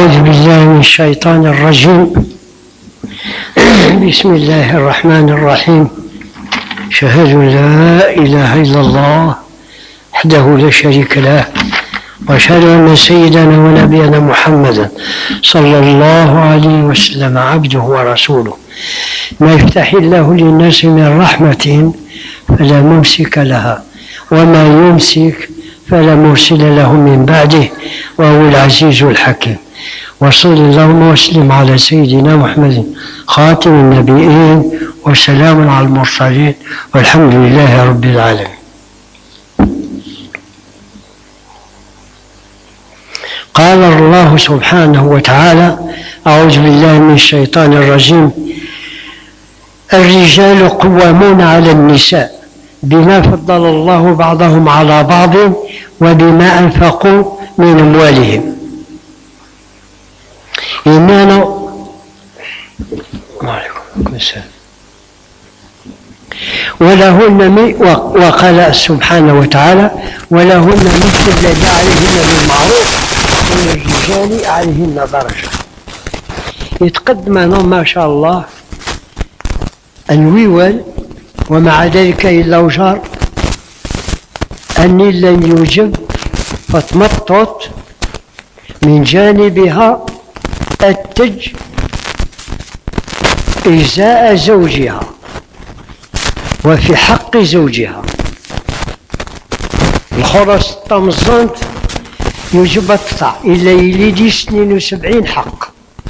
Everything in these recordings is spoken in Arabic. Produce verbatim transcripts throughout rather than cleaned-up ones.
أعوذ بالله من الشيطان الرجيم. بسم الله الرحمن الرحيم. أشهد أن لا إله إلا الله وحده لا شريك له، وأشهد أن سيدنا ونبينا محمدا صلى الله عليه وسلم عبده ورسوله. ما يفتح الله للناس من رحمة فلا ممسك لها، وما يمسك فلا مرسل له من بعده، وهو العزيز الحكيم. وصل اللهم وسلم على سيدنا محمد خاتم النبيين، وسلام على المرسلين، والحمد لله رب العالمين. قال الله سبحانه وتعالى: أعوذ بالله من الشيطان الرجيم: الرجال قوامون على النساء بما فضل الله بعضهم على بعض وبما أنفقوا من أموالهم. إننا ولهن، وقال سبحانه وتعالى: ولهن مثل الذي عليهن بالمعروف وللرجال عليهن درجة. يتقدم ما شاء الله الويول، ومع ذلك إلا وجار أني لن يوجب فتمطط من جانبها التج إجزاء زوجها وفي حق زوجها. الخرس الطمزانت يجب التطع إلا يليدي اثنين وسبعين حق.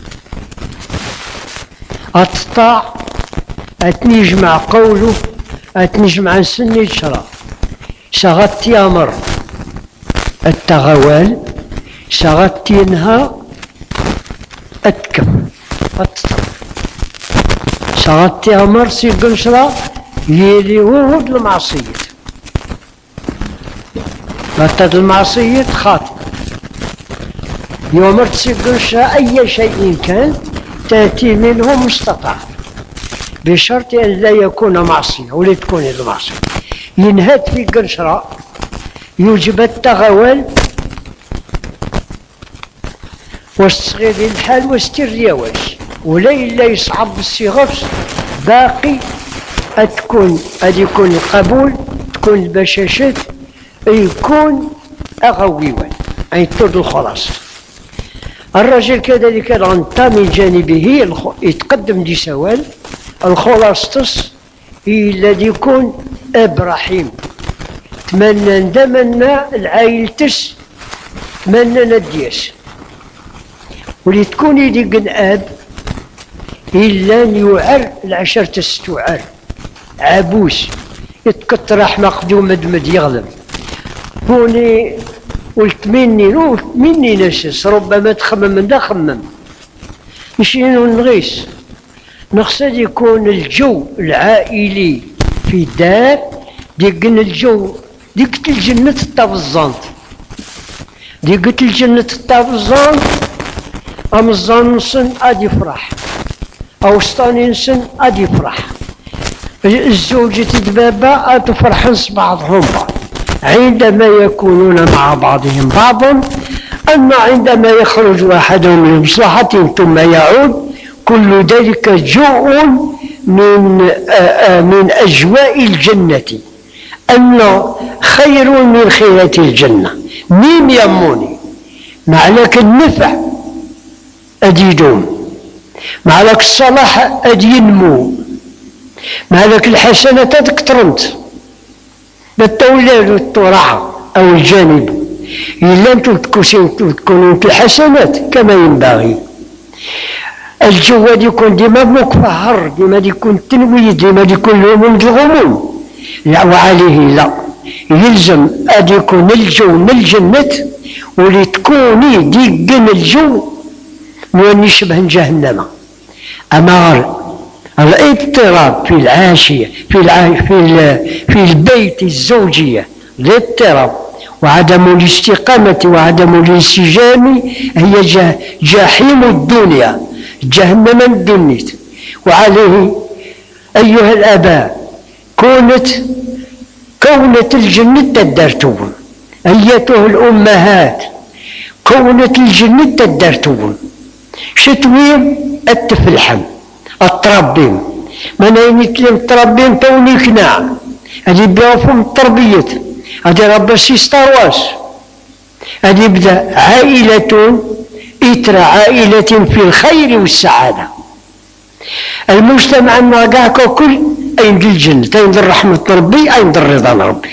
التطع أتنجمع قوله، أتنجمع سن الشرع، شغط يامر التغوال، شغط ينهى أتكف التطع، شغط يامر سيقل شرع يلي وهد المعصية. بطل المعصية خاطئ. يومر تسيقل شرع أي شيء كان تأتي منه مستطاع، بشرط أن لا يكون معصية ولا تكون المعصية. ينهد في قنشرة يوجب التغول والصغير الحال واسترياوش، ولا إلا يصعب الصغر باقي أتكون أدي يكون القبول، تكون البشاشات، يكون أغويوان أي ترد الخلاص. الرجل كذلك الغنطة من جانبه يتقدم دي سوال الخلاصتس الذي يكون أب رحيم، تمنى ندمنا العائلتس، تمنى نديس، ولي تكون يديقن أب إلا أن يعر العشرة تستوعر عبوس يتكترح مقدوم مدمد يغلب. هوني قلت مني قلت مني نسس، ربما تخمم من دا خمم مشينا نغيس. نقصد يكون الجو العائلي في الدار ديقن الجو ديقت الجنة الطابزانت، ديقت الجنة الطابزانت. أم الزانسن أدي يفرح، أو ستانينسن أدي يفرح، الزوجة دبابة أتفرحن بعضهم بعض عندما يكونون مع بعضهم بعضا. أما عندما يخرج أحدهم لمصلحة ثم يعود، كل ذلك جوء من من أجواء الجنة، أن خير من خيرات الجنة. مين يموني معلك النفع أديدوم، معلك الصلاح أدينمو، معلك الحسنة تكترنت بالتولاد والطرعة أو الجانب. إلا أنتم تكونوا في الحسنات كما ينبغي. الجواد يكون ديما مكفهر، ديما يكون تنوي، ديما يكون له من الغموم. لا، وعليه لا، يلزم أن يكون الجو من الجنة، ولتكوني ديقن الجو من يشبه جهنم. أما الاضطراب في العاشية في الع... في ال... في البيت الزوجية، الاضطراب وعدم الاستقامة وعدم الانسجام هي جحيم الدنيا، جهنم الدنيا. وعليه أيها الآباء كونت كونت الجنة تدرتون، أيتها الأمهات كونت الجنة تدرتون. شتويم التفلحم التربيم من أين يتلم التربيم توني كناع هذه بيوفهم التربية هذه رب السيستاواس هذه يبدأ عائلة إثر عائلة في الخير والسعادة. المجتمع الناقع كل أين الجنة أين الرحمة ربي أين الرضا ربي.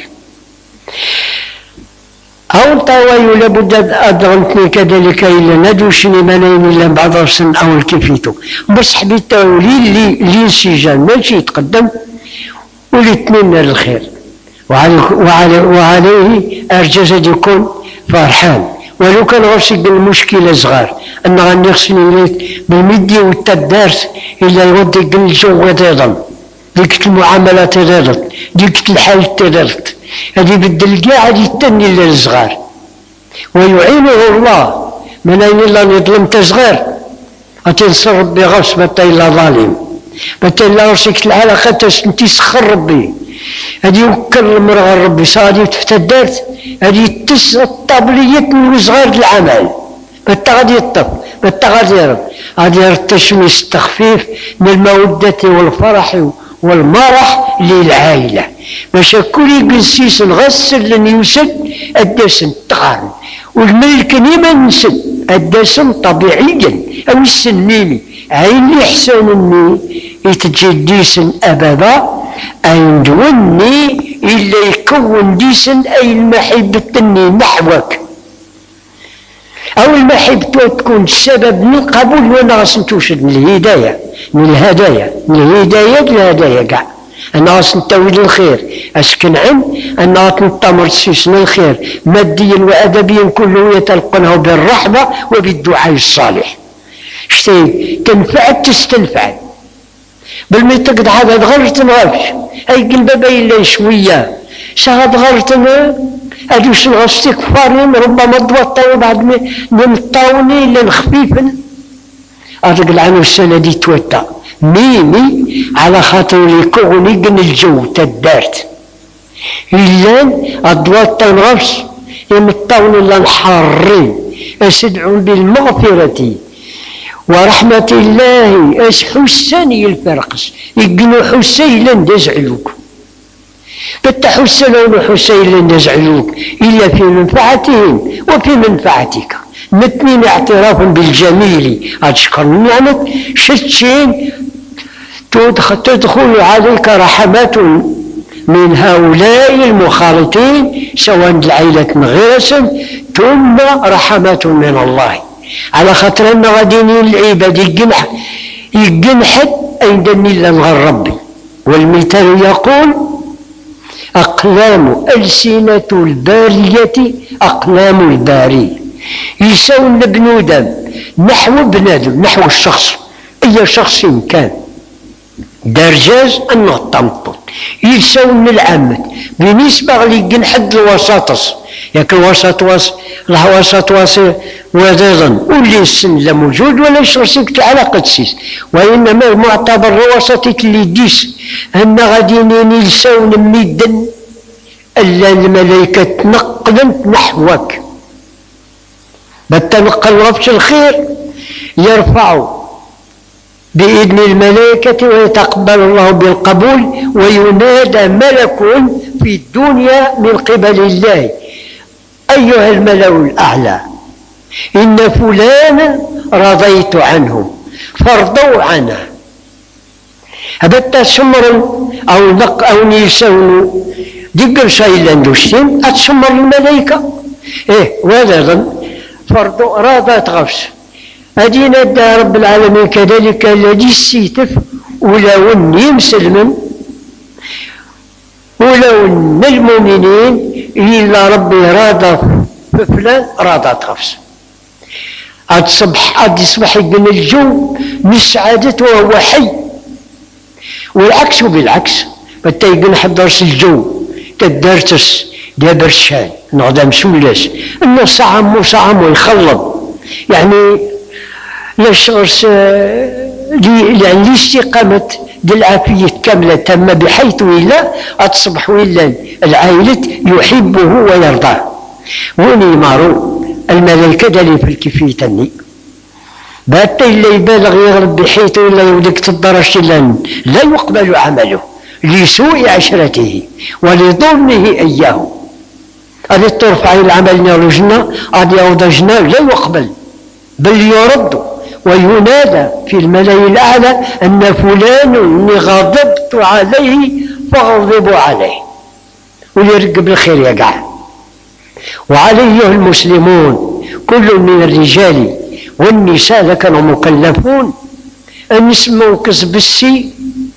أو طاوي لابد أدغنتني كذلك إلا ندوشني منين إلا بعض السن أو الكفيتو بس حبيت تولي لي لي انسجام ماشي يتقدم وليتمنى الخير وعلى وعليه أرجز يكون فرحان ولو كان غرسك بالمشكلة صغار أن غني غسني بالمدي والتدارس إلا يوديك الجو وتضم ديك المعاملات تضرت ديك الحال تضرت هذه بدل كاع هذه التني للصغار ويعينه الله من أين الله يظلم تصغر أتنصر ربي غرس متى إلا ظالم متى إلا غرسك العلاقة تسخر ربي هذه يوكل المرغى ربي صادي تفتدرت هذه تس الطبلية من صغار العمل متى غادي يطف متى غادي يرد غادي يرد تشميس التخفيف من المودة والفرح والمرح للعائلة باش كل يقنسيس نغسل لن يسد الدسم تقارن والملك نيما نسد الدسم طبيعيا او السنيني عين لي حسن اني يتجد ديسن ابدا اين دوني الا يكون ديسن اي المحبة تني نحوك او المحبة تكون السبب من القبول وانا غاس توشد من الهداية من الهدايا من الهداية للهدايا كاع أنا غاس نتاويل الخير أسكن عن أنا غاتنطمر تسيسن الخير ماديا وأدبيا كله يتلقنه بالرحمة وبالدعاء الصالح شتي تنفع تستنفع بالمي تقد هذا غرت نغفش أي قلبة بين شوية شغد غرتنا أدوش نغستك فارين ربما دوطاو بعد نمطاوني لنخفيفا أرجل عنه السنة دي توتا ميمي على خاطر يكون يقن الجو تدارت إلا أدوات تنغفس يمطاون إلا نحرين أسدعون بالمغفرة ورحمة الله أس حساني الفرقس يقنوا حسين لن يزعلوك بالتحسن حسين لن يزعلوك إلا في منفعتهم وفي منفعتك نتنين اعتراف بالجميل أتشكر نعمة شتشين تدخل عليك رحمات من هؤلاء المخالطين سواء العائلة غيرسا ثم رحمات من الله على خاطر أن غاديين العباد يجنح يجنحت أيضا إلا غير ربي والمثال يقول أقلام ألسنة البارية أقلام الباري يساوي بنودم نحو بنادم نحو الشخص أي شخص كان درجاز أنه التمطط يساوي العامة بالنسبة لي حد الوساطس ياك الوسط واس الوسط واس وذاذا واللي السن لا موجود ولا يشرسك على قدسيس وإنما المعتبر الوسطي اللي ديس أن غاديين يساوي ميدن ألا الملائكة تنقلن نحوك بالتنقل غفش الخير يرفع بإذن الملائكة ويتقبل الله بالقبول وينادى ملك في الدنيا من قبل الله أيها الملأ الأعلى إن فلانا رضيت عنه فارضوا عنه هبت سمر أو نق أو نيسون دقل شيء لندوشتين أتسمر الملائكة إيه وهذا فرضوا راضت غفش أدينا دا رب العالمين كذلك الذي سيتف ولو أني مسلم ولو أن المؤمنين إلا ربي راضى فلان راضى تغفص عاد صبح عاد يصبح يقن الجو مسعادة وهو حي والعكس وبالعكس حتى يقن حضرس الجو تدارتس دابر الشان نغدا مسولاس انه صعم وصعم ويخلط يعني لاش غرس يعني الاستقامة ديال العافية كاملة تامة بحيث إلا أتصبح إلا العائلة يحبه ويرضاه وني مارو الملائكة دالي في الكفية تني بات إلا يبالغ يغرب بحيث إلا يودك تدرج لا يقبل عمله لسوء عشرته ولظلمه إياه. هذه ترفع العمل نار الجنة هذه يعود الجنة لا يقبل بل يرد وينادى في الملأ الأعلى أن فلان إني غضبت عليه فاغضبوا عليه ويرقب الخير يقع. وعليه المسلمون كل من الرجال والنساء كانوا مكلفون أن يسموا كسب السي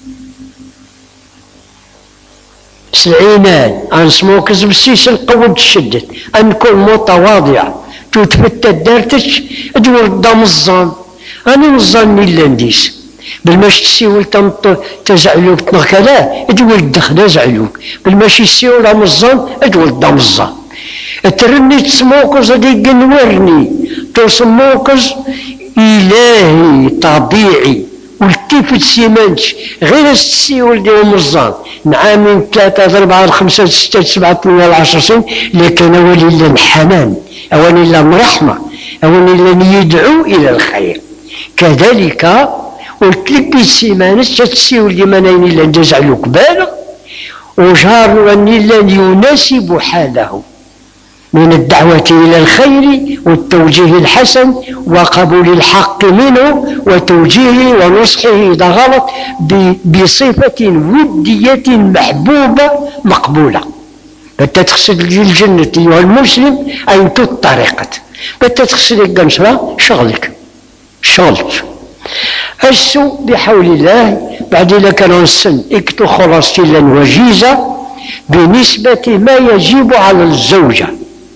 سلعينان أن يسموا كسب السي سلقود تشدد أن كل متواضع تتفتت دارتش تقول دام الظن أنا الظن إلا نديس بالماشي تسيول تزعلوك تنخلا تقول دخل زعلوك بالماشي تسيول دام الظن تقول دام الظن ترني تسموكز هذيك نورني تسموكز إلهي طبيعي والتفت سيمانش غير السيول ديهم الظن نعامين ثلاثة أربعة خمسة ستة سبعة ثمانية عشر سنين لكن أولي إلا الحنان أولي إلا الرحمة أولي إلا يدعو إلى الخير. كذلك قلت لك السيمانش تسيول لمنين إلا نزعلوك بالغ وجار أني إلا يناسب حاله من الدعوة إلى الخير والتوجيه الحسن وقبول الحق منه وتوجيهه ونصحه إذا غلط بصفة ودية محبوبة مقبولة. بتتخسد الجنة أيها المسلم أين الطريقة بتتخسد القنصرة شغلك شغلك السوء بحول الله بعد إذا كان السن اكتو خلاص إلا وجيزة بنسبة ما يجب على الزوجة.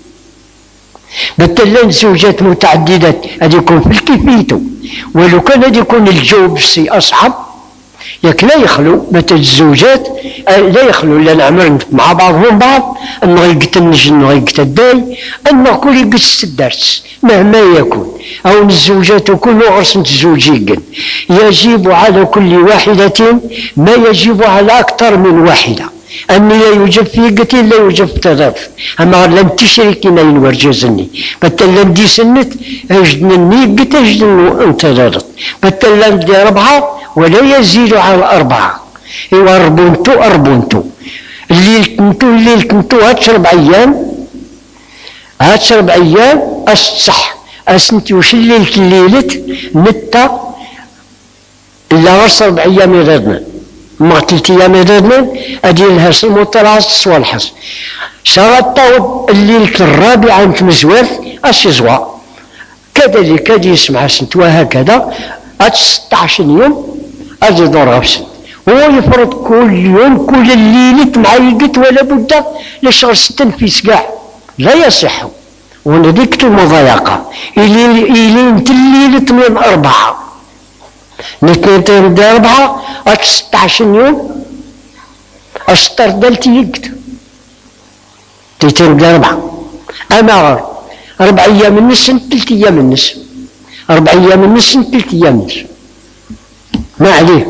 مثلا زوجات متعددات هذه يكون في الكيفيتو ولو كان هذا يكون الجو بسي أصعب ياك لا يخلو مثل الزوجات لا يخلو لأن عمر مع بعضهم بعض أن غيقت النجن غيقت الداي أن كل يقص الدرس مهما يكون أو الزوجات كل عرس تزوجيا يجب على كل واحدة ما يجب على أكثر من واحدة أني لا يوجد في قتل لا يوجد في تضاف أما لم تشركين ينورجزني مثلا دي سنت أجدنني قت أجدن انتظرت مثلا دي ربعة ولا يزيد على أربعة إيوا أربونتو أربونتو الليل كنتو الليل كنتو هاتش ربع أيام هاتش ربع أيام أصح أسنتي وش الليل كليلت نتا إلا غرس ربع أيام يغيرنا ما ثلاث أيام يغيرنا أدي لها سمو طلعت سوى الحص شرطوا الليل الرابع أنت مزوار أشيزوا كذلك هذه يسمع سنت وهكذا هاد ستة عشر يوم أجي دور غفسن هو يفرض كل يوم كل الليلة معيقت ولا بد لشغل ستنفيس كاع لا يصح ونديكتو مضايقة إلي إلي انت الليلة من أربعة نتنين دي أربعة هاد ستة عشر يوم أشطر دالتي يقت تيتين دي أربعة أما أربع أيام النص ثلاث أيام النص أربع أيام النص ثلاث أيام النص ما عليه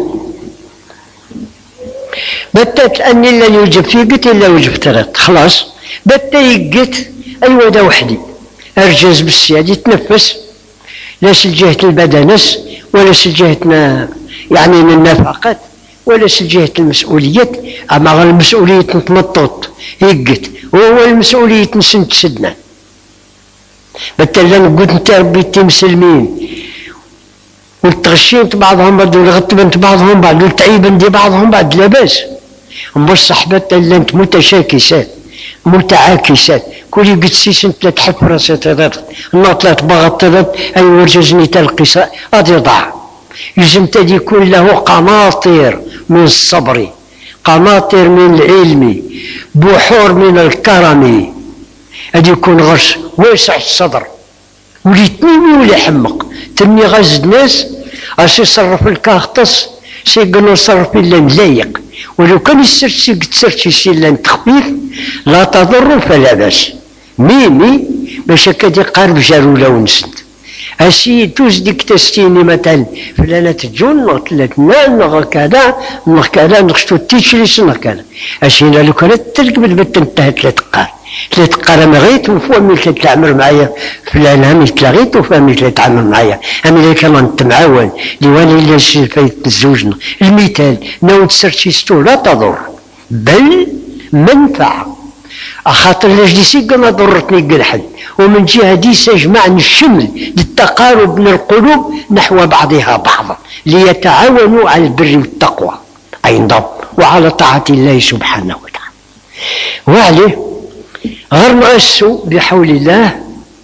بتت أني لا يوجب في قت إلا يوجب ثلاث خلاص بت يقت أيوة دا وحدي أرجز بالسياد يتنفس لا سجهة البدنس ولا سجهتنا يعني من النفقات ولا سجهة المسؤوليات أما المسؤولية نتمطط يقت وهو المسؤولية نسن تسدنا مثلا قلت انت ربيتي مسلمين والتغشيت بعضهم بعد والغطبنت بعضهم بعد والتعيبن دي بعضهم بعد لا باس اما الصحبات اللي انت متشاكسات متعاكسات كل قد سيسن ثلاث حفرات تضرب النطلات بغط تضرب اي ورجزني تلقي غادي ضاع يلزم تدي يكون له قناطر من الصبر قناطر من العلم بحور من الكرم هذا يكون غش واسع الصدر ولي تنمي ولا يحمق تنمي غاز الناس اش يصرف الكاخطس سيقولوا صرف الا ملايق ولو كان يسرسي تسرسي سي الا تخفيف لا تضر فلا باس ميمي باش هكا قارب جارو لا ونسد اسي توز ديك تستيني مثلا فلانة تجون نغتلت نغ كذا نغ كذا نغشتو تيشريس نغ كذا اسينا لو كانت تركب البت انتهت لا تقار ثلاث قرام غير توفوا ملي كتعمر معايا فلان ملي تلاغي توفى ملي كتعمر معايا أمي كان نتمعاون لوالي إلا فايت زوجنا المثال ناود سرتيستو لا تضر بل منفعة خاطر لاجلسي قلنا ضرتني قلحد ومن جهة دي سيجمع الشمل للتقارب من القلوب نحو بعضها بعضا ليتعاونوا على البر والتقوى أيضا وعلى طاعة الله سبحانه وتعالى. وعليه غير نؤسسوا بحول الله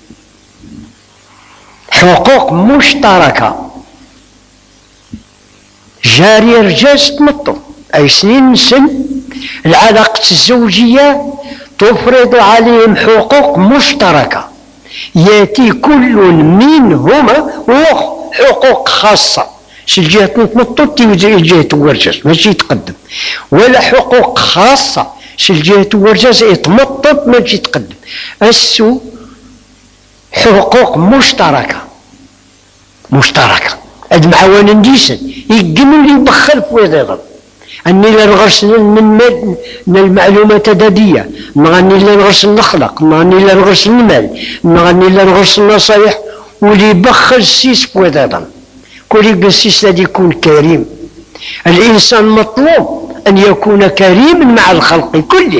حقوق مشتركة جارية رجاز تمطوا أي سنين سن العلاقة الزوجية تفرض عليهم حقوق مشتركة يأتي كل منهما حقوق خاصة شي الجهة تمطوا تيجي الجهة ورجاز ماشي يتقدم ولا حقوق خاصة شي الجهة ورجاز يتمطط ماشي يتقدم السو حقوق مشتركة مشتركة هاد معاون نديسن يقموا لي يبخل في ويضيض أني لا نغرسل من المعلومات الذاتية نغني لا نغرسل نخلق نغني لا نغرسل المال نغني لا نغرسل النصايح واللي يبخل السيس في ويضيض كل السيس الذي يكون كريم. الإنسان مطلوب أن يكون كريما مع الخلق كلهم.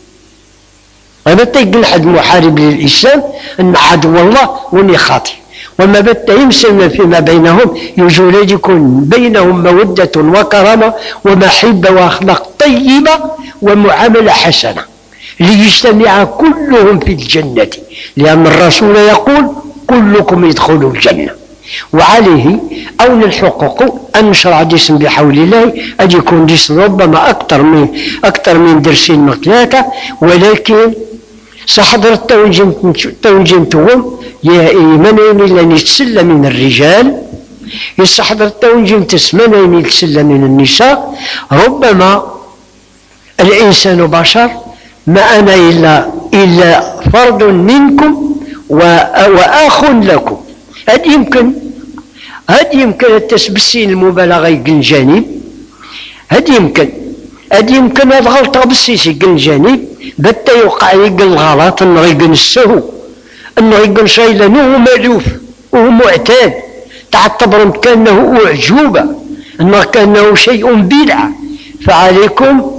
هذا تيقول حد محارب للإسلام أن عدو الله واني خاطئ وما بت يمسلم فيما بينهم يجول يكون بينهم مودة وكرامة ومحبة وأخلاق طيبة ومعاملة حسنة ليجتمع كلهم في الجنة لأن الرسول يقول كلكم يدخلوا الجنة. وعليه أول الحقوق أن نشرع ديسم بحول الله أن يكون ديسم ربما أكثر من أكثر من درسين وثلاثة ولكن سحضر التونجمتهم يا إيمانين لن يتسلى من الرجال يستحضر التونجم تسمنين يتسلى من النساء. ربما الإنسان بشر ما أنا إلا إلا فرد منكم وآخ لكم. هذا يمكن هذا يمكن التسبسين المبالغة يقل جانب هذا يمكن هذا يمكن هذا غلطة بالسيس يقل جانب بتا يوقع يقل غلط انه يقل السهو انه يقل شيء لانه هو مألوف وهو معتاد تعتبر كأنه أعجوبة انه كأنه شيء بدعة. فعليكم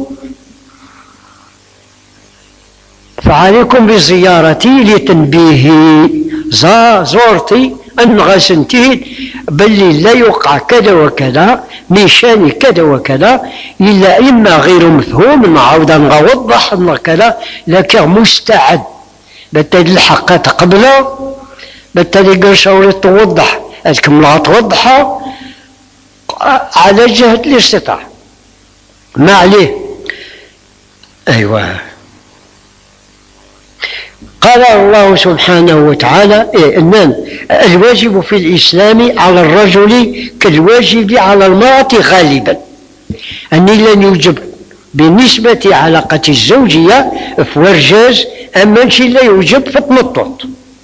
فعليكم بزيارتي لتنبيهي زورتي أن غسنتي بل لا يوقع كذا وكذا نشان كذا وكذا إلا إما غير مفهوم نعاود نوضح أن كذا لكن مستعد بالتالي الحق قبله بالتالي قرشة توضح الكملة توضحها على جهة الاستطاعة ما عليه. أيوة قال الله سبحانه وتعالى إيه إن الواجب في الإسلام على الرجل كالواجب على المرأة غالبا أني لن يوجب بالنسبة علاقة الزوجية في ورجاز أما شيء لا يوجب في التمطط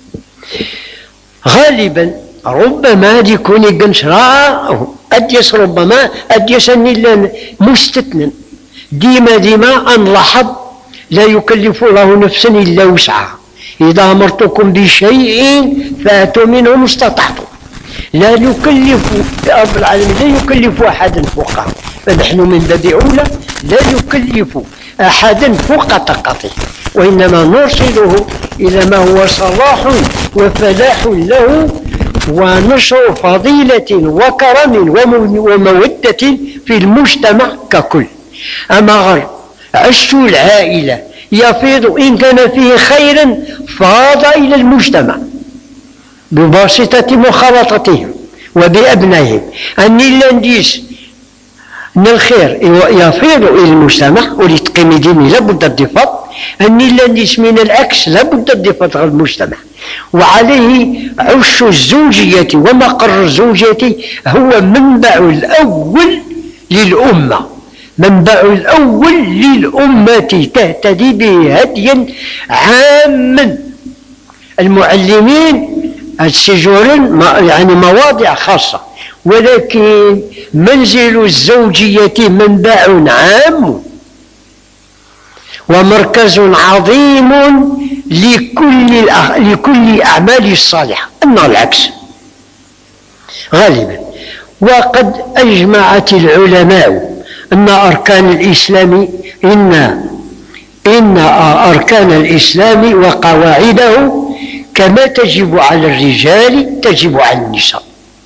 غالبا. ربما يكون يقنشرا أديس ربما أديس أني مستثنى ديما ديما أنلاحظ لا يكلف الله نفسا إلا وسعها إذا أمرتكم بشيء فأتوا منه ما استطعتم لا يكلف رب العالمين لا يكلف أحدا فوقه فنحن من باب أولى لا يكلف أحدا فوق طاقته وإنما نرسله إلى ما هو صلاح وفلاح له ونشر فضيلة وكرم ومودة في المجتمع ككل. أما غير عش العائلة يفيض إن كان فيه خيرا فاض إلى المجتمع بواسطة مخالطتهم وبأبنائهم أني لانديس أن الخير يفيض إلى المجتمع ولتقيم ديني لابد الضفاط أني لانديس من العكس لابد الضفاط على المجتمع. وعليه عش الزوجية ومقر الزوجية هو منبع الأول للأمة منبع الأول للأمة تهتدي به هديا عاما. المعلمين السجورين يعني مواضع خاصة ولكن منزل الزوجية منبع عام ومركز عظيم لكل لكل أعمال الصالحة، أما العكس غالبا. وقد أجمعت العلماء أن أركان الإسلام إن إن أركان الإسلام وقواعده كما تجب على الرجال تجب على النساء.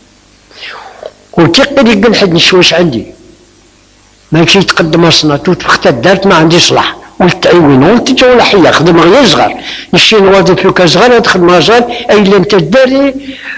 وتقدر يقول حد نشوش عندي ماشي يتقدم الصنات وتبخت دارت ما عندي صلاح والتعيون والتجول حية خدم غير صغار نشي نوظف لك صغار تخدم صغار أي لم تداري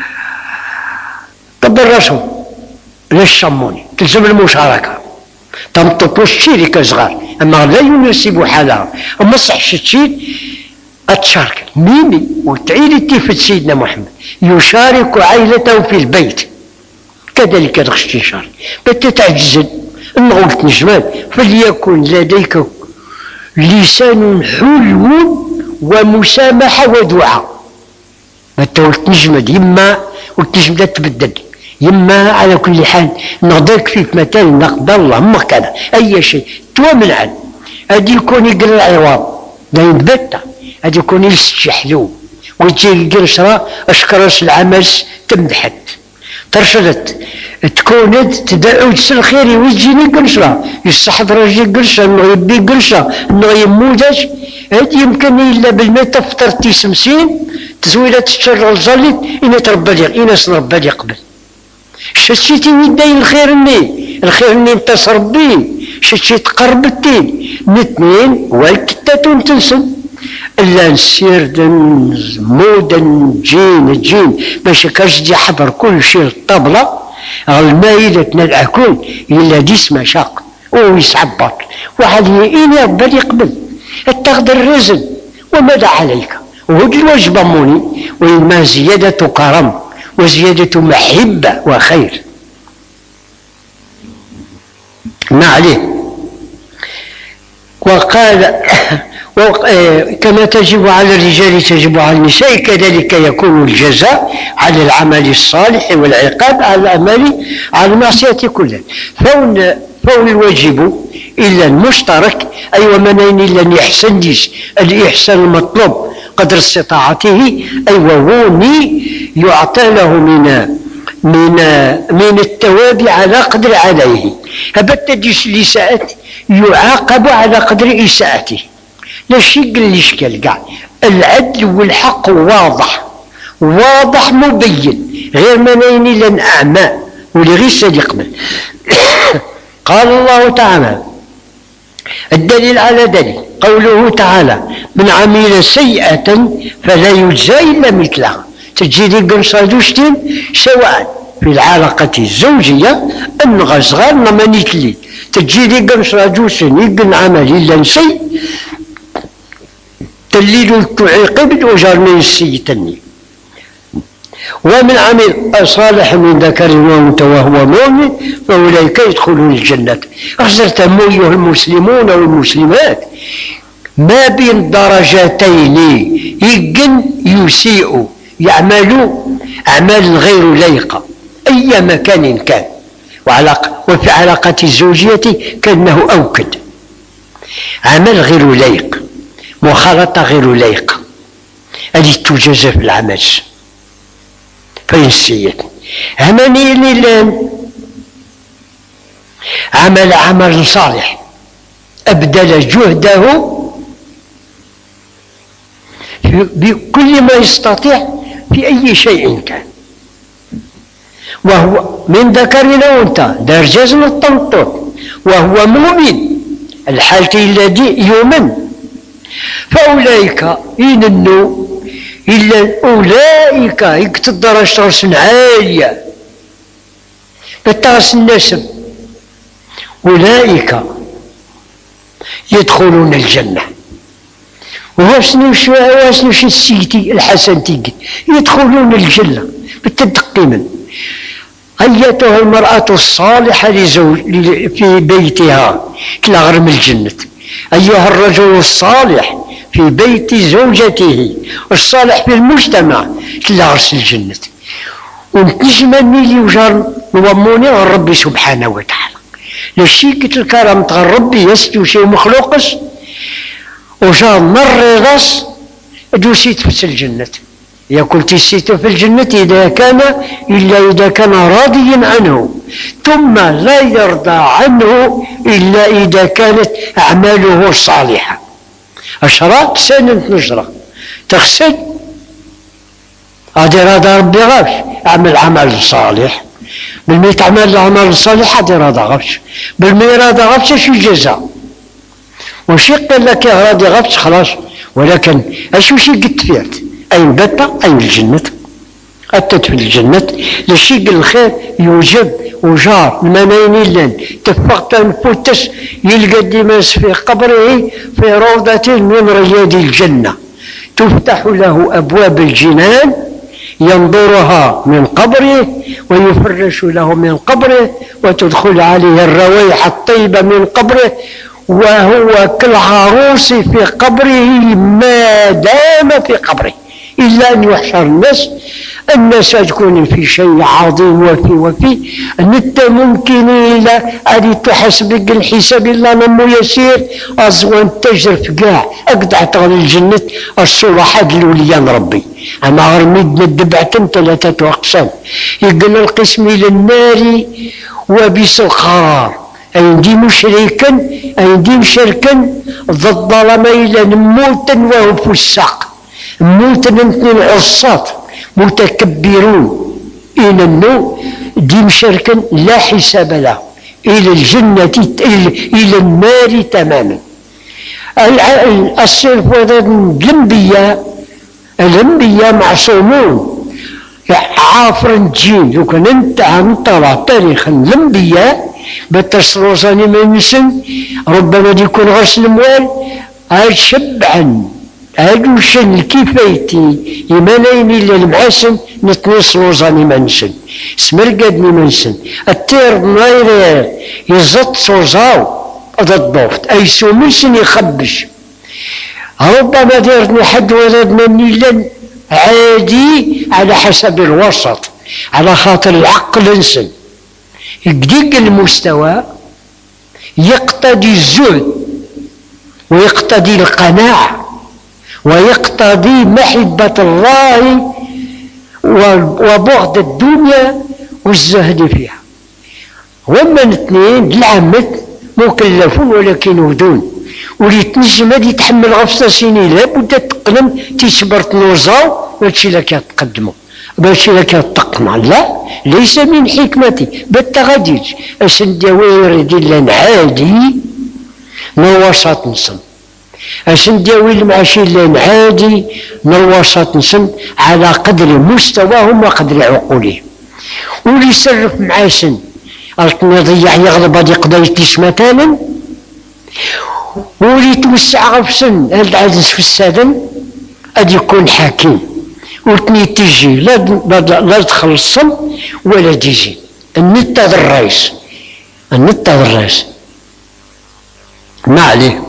كبر راسهم ليش شموني تلزم المشاركة تنطط الشركة صغار أما لا يناسب حالها أما صح شتشيد أتشارك ميني وتعيد تيفت سيدنا محمد يشارك عائلته في البيت كذلك رخص يشارك بتتعجز النغوة نجمان فليكن لديك لسان حلو ومسامحة ودعاء ما تقولت نجمد يما والنجمة تبدل يما على كل حال نقدرك فيك مثال نقدر اللهم كذا أي شيء تومن عن هذه يكون يقرأ العوام لا ينبت هذا يكون يلسش حلو ويجي القرشرة أشكرس العمس تمدحت ترشدت تكون تدعو تسل خيري ويجيني قرشرة يستحضر رجي قرشة انه يبي قرشة انه يموتش هذه يمكن الا بالماء تفطر تيسمسين تزويلة تشرع الزليت إن تربى لي إن سنربى لي قبل شتيتي وداي الخير اني الخير اني انتصر بي شتي تقربتي الاثنين والكتاتون تنسن الا نسير دن مودن جين جين باش كاش يحضر كل شيء الطبله المائدة العكون الا ديس مشاق ويسعبط وعليه إن ربى لي قبل التغدر الرزق وماذا عليك وهد الواجب موني وإما زيادة كرم وزيادة محبة وخير ما عليه. وقال كما تجب على الرجال تجب على النساء كذلك يكون الجزاء على العمل الصالح والعقاب على العمل على المعصية كلها. فون فون الواجب إلا المشترك أي ومنين إلا أن يحسن ديس الإحسان المطلوب قدر استطاعته أي وهوني يعطى له من من من التواب على قدر عليه هبت ديس الإساءة يعاقب على قدر إساءته لا شيء قل الإشكال كاع العدل والحق واضح واضح مبين غير منين إلا أعمى ولغير يقبل. قال الله تعالى الدليل على دليل قوله تعالى من عمل سيئة فلا يجزى إلا مثلها تجد قنصادوشتين سواء في العلاقة الزوجية أن غزغار نمانيت لي تجد قنصادوشتين يقن عمل إلا نسي تليل تعيقب وجرني السيتني ومن عمل صالح من ذكر وانثى وهو مؤمن فاولئك يدخلون الجنه. اخزرت ايها المسلمون والمسلمات ما بين درجتين يقن يسيء يعملوا اعمال غير لائقه اي مكان كان وعلاقه وفي علاقه الزوجيه كانه اوكد عمل غير لائق مخالطه غير لائقه هذه تجازى في العمل فينسيت همني لله عمل عمل صالح أبدل جهده بكل ما يستطيع في أي شيء كان وهو من ذكر أو أنثى دار جزم الطنطوط وهو مؤمن الحالة الذي يؤمن فأولئك يننوا إلا أولئك يقتدر شرس عالية بتاس النسب أولئك يدخلون الجنة واسنو واسنو شي السيتي الحسن تيجي يدخلون الجنة بالتدقيما. أيتها المرأة الصالحة لزوج في بيتها كلا غرم الجنة أيها الرجل الصالح في بيت زوجته الصالح في المجتمع كلا غرس الجنة ونتجمني لي وجار نوموني غير ربي سبحانه وتعالى لشي كت الكرم تغير ربي يسجو شيء مخلوقش وجا مر راس دوسيت في الجنة. يا قلت السيت في الجنة إذا كان إلا إذا كان راضيا عنه، ثم لا يرضى عنه إلا إذا كانت أعماله صالحة. أشراك سنة نشرة تغسل هذه رضا ربي غاش أعمل عمل صالح، بالمي تعمل العمل الصالح هذه رضا غاش، بالمي رضا غاش شي جزاء وشي قال لك راضي غاش خلاص. ولكن أشو شي قد فيات أين بطة أين الجنة أتت في الجنة لشيء الخير يوجب وجار المناين لن تفقت نفوتس يلقى ديماس في قبره في روضة من رياض الجنة تفتح له أبواب الجنان ينظرها من قبره ويفرش له من قبره وتدخل عليه الروائح الطيبة من قبره وهو كالعروس في قبره ما دام في قبره، إلا أن يحشر الناس الناس تكون في شيء عظيم وفي وفي أنت ممكن إلى أن تحسبك الحساب إلا نمو يسير أزوان تجرف كاع أقدع تغل الجنة الصلاحات الوليان ربي. أما غرميد ندبعتم ثلاثة أقسام يقول القسم إلى النار وبئس القرار، عندي مشركا عندي مشركا ضد الظلم إلى نموتا وهم في الساق موتا اثنين عصات متكبرون إلى النو دي مشركا لا حساب له إلى الجنة إلى النار تماما. الصرف هذا الأنبياء الأنبياء معصومون عافر الجين. لو كان أنت عم طلع تاريخ الأنبياء بتصروصاني من نسن ربما يكون غسل الموال شبعا هادو شن الكفايتي يمانين إلا المعاسن نتنصلو زاني منسن سمرقادني منسن التير نايرير يزط صوزاو هذا الضوفت أي سو منسن يخبش ربما ديرني حد ولد مني لن عادي على حسب الوسط على خاطر العقل انسن يقدق المستوى يقتضي الزهد ويقتضي القناعة ويقتضي محبة الله وبغض الدنيا والزهد فيها. وما الاثنين العمد مكلفون ولكن ودون ولي تنجم هادي يتحمل غفصة سنين لابد تقلم تيسبر تنوزاو وهادشي لك تقدمو ماشي لك تقنع. لا ليس من حكمتي بالتغاديج أسن داوير ديال عادي من وسط نصن أسن داوي المعاشي لان عادي من وسط نصن على قدر مستواهم وقدر عقولهم. واللي يسرف معاسن القني يضيع يغلب هذه قضيتيش مثلا واللي يتوسع غفسن هاد العدس في السادن أد يكون حكيم وتني تيجي لا لا تخلصن ولا تيجي النتاذ الرئيس النتاذ الرئيس ما عليه.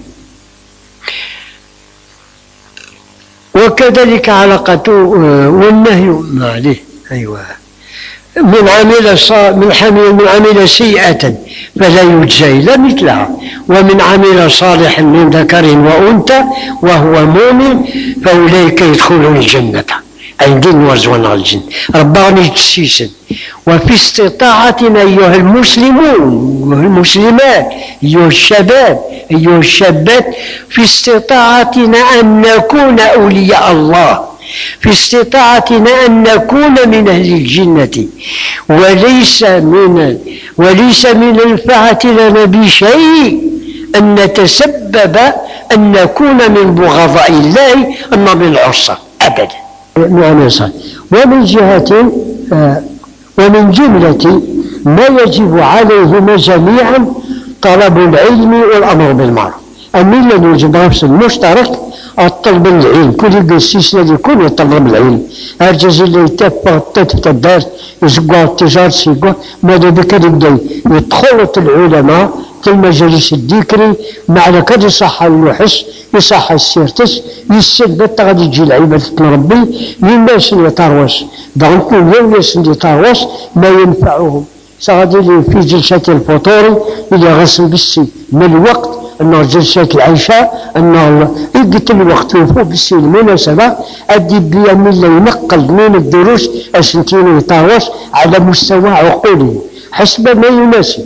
وكذلك علاقته والنهي ما عليه. أيوة من عمل من حمل من عمل سيئة فلا يجزى إلا مثلها ومن عمل صالحا من ذكر وأنثى وهو مؤمن فأولئك يدخلون الجنة عندين ورزونا الجنة رباني تسيسن. وفي استطاعتنا أيها المسلمون والمسلمات أيها الشباب أيها الشابات في استطاعتنا أن نكون أولياء الله، في استطاعتنا أن نكون من أهل الجنة وليس من وليس من الفعة لنا بشيء أن نتسبب أن نكون من بغضاء الله أما من العصاة أبدا. ومن جهة ومن جملة ما يجب عليهما جميعا طلب العلم والأمر بالمعروف. أمين لن يجب نفس المشترك الطلب العلم كل قسيس الذي يكون يطلب العلم أرجز اللي يتفق تتفت الدار يسقوا التجار سيقوا ماذا بك يبدأ يدخلوا العلماء في المجالس الذكري مع لك يصح الوحش يصح السيرتس يسبت غادي تجي العبادة ربي يناس اللي يطروس دونك الناس اللي يطروس ما ينفعهم سغادي في جلسة الفطور اللي غسل بالسي من الوقت أنه جلسة العشاء أنه يقت الوقت وفوق بالسي المناسبة أدي بيان الله ينقل من الدروس أسنتين يطاوش على مستوى عقوله حسب ما يناسب.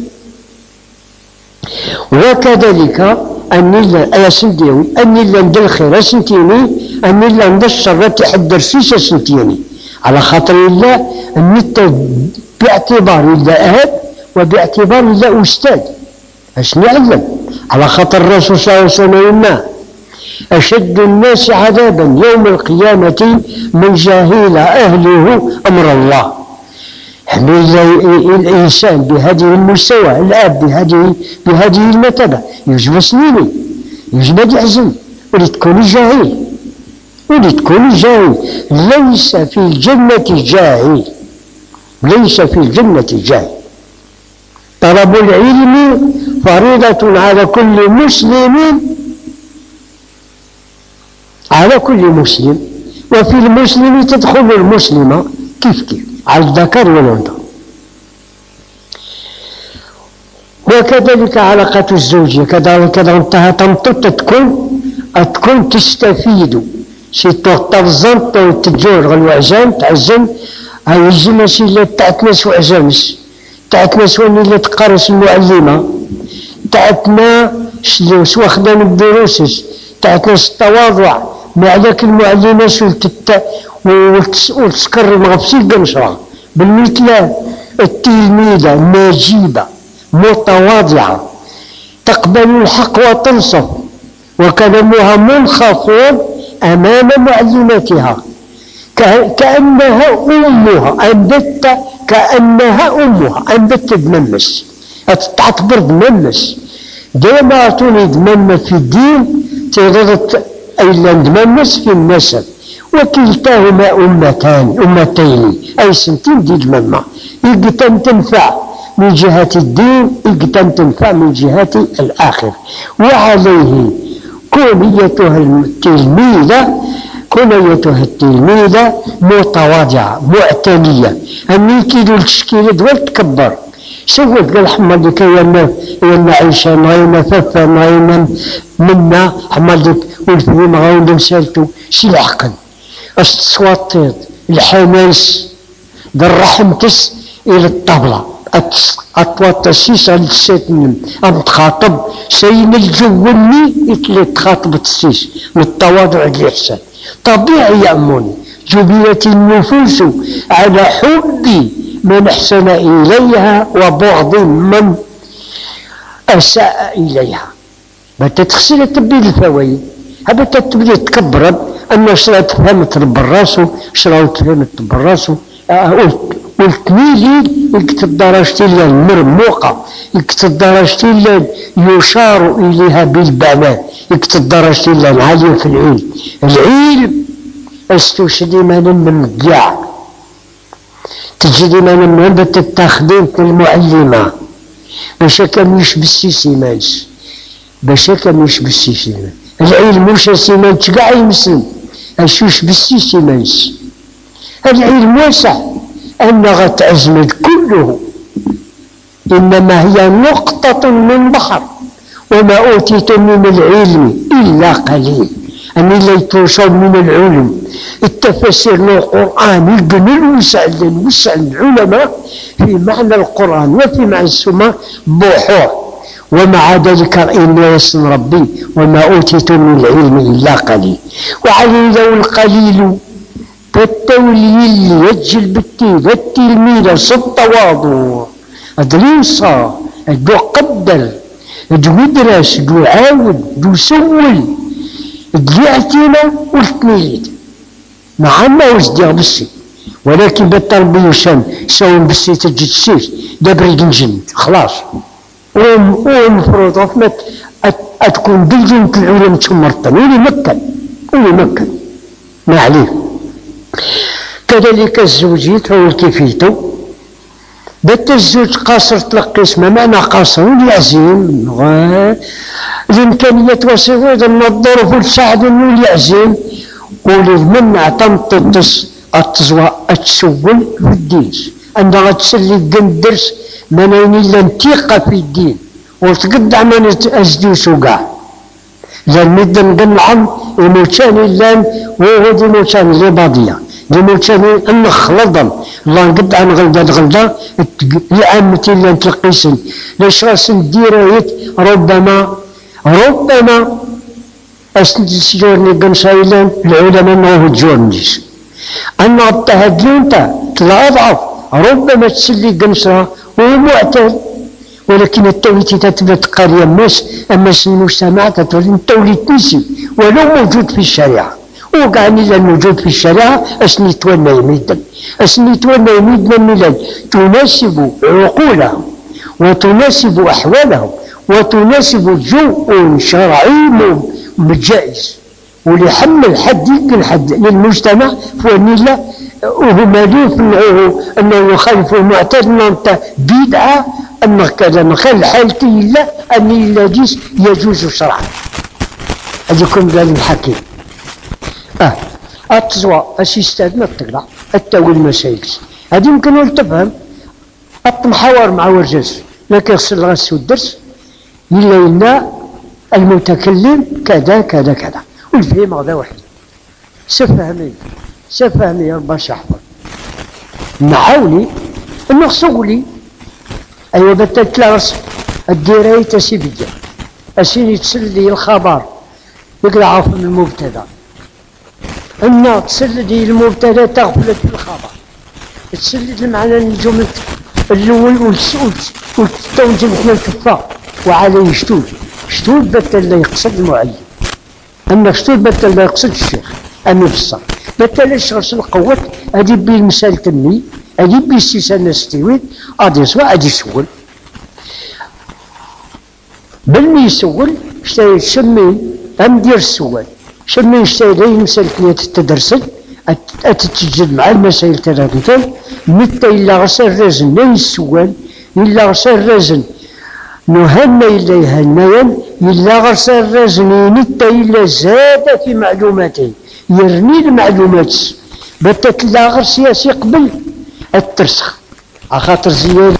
وكذلك أن الله أسنديوي أن الله ندير الخير أسنتيني أن الله ندير الشر تحدر سيس أسنتيني على خاطر الله أن باعتبار الله أهب وباعتبار الله أستاذ اش نعلم على خاطر الرسول صلى الله عليه وسلم أشد الناس عذابا يوم القيامة من جاهل أهله أمر الله. حمل الإنسان بهذه المستوى الآب بهذه بهذه المرتبة يجب سنيني يجب يحزن ولتكون جاهل ولتكون جاهل. ليس في الجنة جاهل ليس في الجنة جاهل. طلب العلم فريضة على كل مسلم على كل مسلم وفي المسلم تدخل المسلمة كيف كيف على الذكر والأنثى. وكذلك علاقة الزوجية كذلك انتهى تنطط تكون تكون تستفيد سي تغزن تجور غلوعزان تعزن هاي الجنس اللي تعتنس وعزامس تعتنا اللي تقرس المعلمة تعتنا سوا خدام الدروس تعتنا التواضع مع ذاك المعلمة وتسكر مغفسي قمشرة بالمثل التلميذة ناجيبة متواضعة تقبل الحق وتنصف وكلامها منخفض أمام معلمتها كأنها أمها أنبت كأنها أمها أنبت تدممس تعتبر دممس ديما تولي دممس في الدين تضغط إلا دممس في النسب وكلتاهما أمتان أمتين أي سنتين دي دممة يقتن تنفع من جهة الدين يقتن تنفع من جهة الآخر. وعليه كون أيتها التلميذة كون أيتها التلميذة متواضعة معتنية أني كيدو التشكيلة دول تكبر سوت قال حمدك يا يا عيشة نايمة ففا نايمة منا حمدك والفيلم غاون مسالتو شي العقل اش تصواتيض الحماس در رحمتس إلى الطبلة أتوطى السيس على الساتنم أم تخاطب سين الجولني اللي تخاطب السيس من التواضع الإحسان طبيعي يا أموني جبلت النفوس على حب من أحسن إليها وبغض من أساء إليها. بتا تخسر تبدي الفوائد هذا تبدي تكبر أن شرا تفهمت براسو شرا تفهمت براسو والتميلي يكتب درجتي المرموقة يكتب درجتي يشار إليها بالبنان يكتب درجتي العالية في العلم. العلم استشهد من المبدع تجد من المهبة التخديم في المعلمة باش كان يشبه السيمانس باش كان يشبه السيمانس. العلم مش سيمانس كاع يمسن اش يشبه السيمانس. العلم واسع أن غتعزمد كله إنما هي نقطة من بحر وما أوتيت من العلم إلا قليل. أني ليتوصل من العلم التفسير للقرآن يقنل ويسأل ويسأل العلماء في معنى القرآن وفي معنى السماء بحور ومع ذلك إن يسن ربي وما أوتيت من العلم إلا قليل. وعلي ذو القليل فالتولي اللي يجل بالتيد التلميذة التواضع ادريصة ادو قدر ادو يدرس ادو يعاود ادو يسول ادو يعتنا والتميليد مع ما وزديها بالسي ولكن بالطلب يشان سوين بالسي تجد السيس دابر الجنجن خلاص ومفروض تكون دلجنة العلم تمرطن ولي مكن ولي مكن ما عليه. كذلك الزوجية هو كيفيته بات الزوج قاصر تلقيس ما معنى قاصر واليعزين الإمكانيات وسيلة أن الظروف تساعد أنه اليعزين ولمنع تنطس التزوى التسول في الدين أنها تسلي الدرس منين إلا انتيقة في الدين وتقدع من أزدوسو كاع لان مدن قنعم يموتاني لان وهو دي موتاني لي بادية دي موتاني نخلطن الله نقدع نغلدا الغلدا العامتي اللي نتلقيسن لاش راسن ديرايت ربما ربما أسند سجورني قنصايلان العلماء نوه الجورنيس أنا التهدلون تا تلاضعف ربما تسلي قنصرة وهو معتاد ولكن التوليد تتبع قرية ماس أما المجتمع تتولي التوليد نسي ولو موجود في الشريعة وقعني لأن موجود في الشريعة أسني تولى يميدا أسني تولى يميدا ميلاد تناسب عقولهم وتناسب أحوالهم وتناسب جو شرعي مجائز واللي حمل حد يمكن حد للمجتمع فاني لا وهم يقنعوه انه يخالف المعتاد انت بدعه انه كذا نخل حالتي لا اني لا جيس يجوز شرعا هذيكم قال الحكيم اه التزوى السيستم التقلع التاويل المسائل هذه يمكن أن تفهم التمحاور مع ورجاس لكن يغسل الغاس والدرس إلا إلا المتكلم كذا كذا كذا والفهم هذا واحد سفهمي سفهمي يا ربا شحفظ نحاولي انه صغلي ايوا بتت لارس الديراي تسيبيا اسيني تسلي الخبر يقلع من المبتدا ان تسلي المبتدا تغفلت الخبر تسلي المعنى الجمله الاول والتوجه احنا الكفار وعليه شتوت شتوت بتل لا يقصد المعين أما شتوت بتل لا يقصد الشيخ أما بصح بتل يشغل القوة أدي بي المثال تمي أدي بي السيسان نستويد أدي سوا أدي سول بالمي يسول شتاي شمي أم دير السوال شمي شتاي لي المثال كنية تدرسل أتتجد مع المسائل تراثيتان متى إلا غسل الرزن لا يسوال إلا غسل الرزن نهنا إلا يهنيا إلا غسل الرزن نتا إلا زاد في معلوماته يرني المعلومات بتت لا غير سياسي قبل الترسخ عخاطر زيادة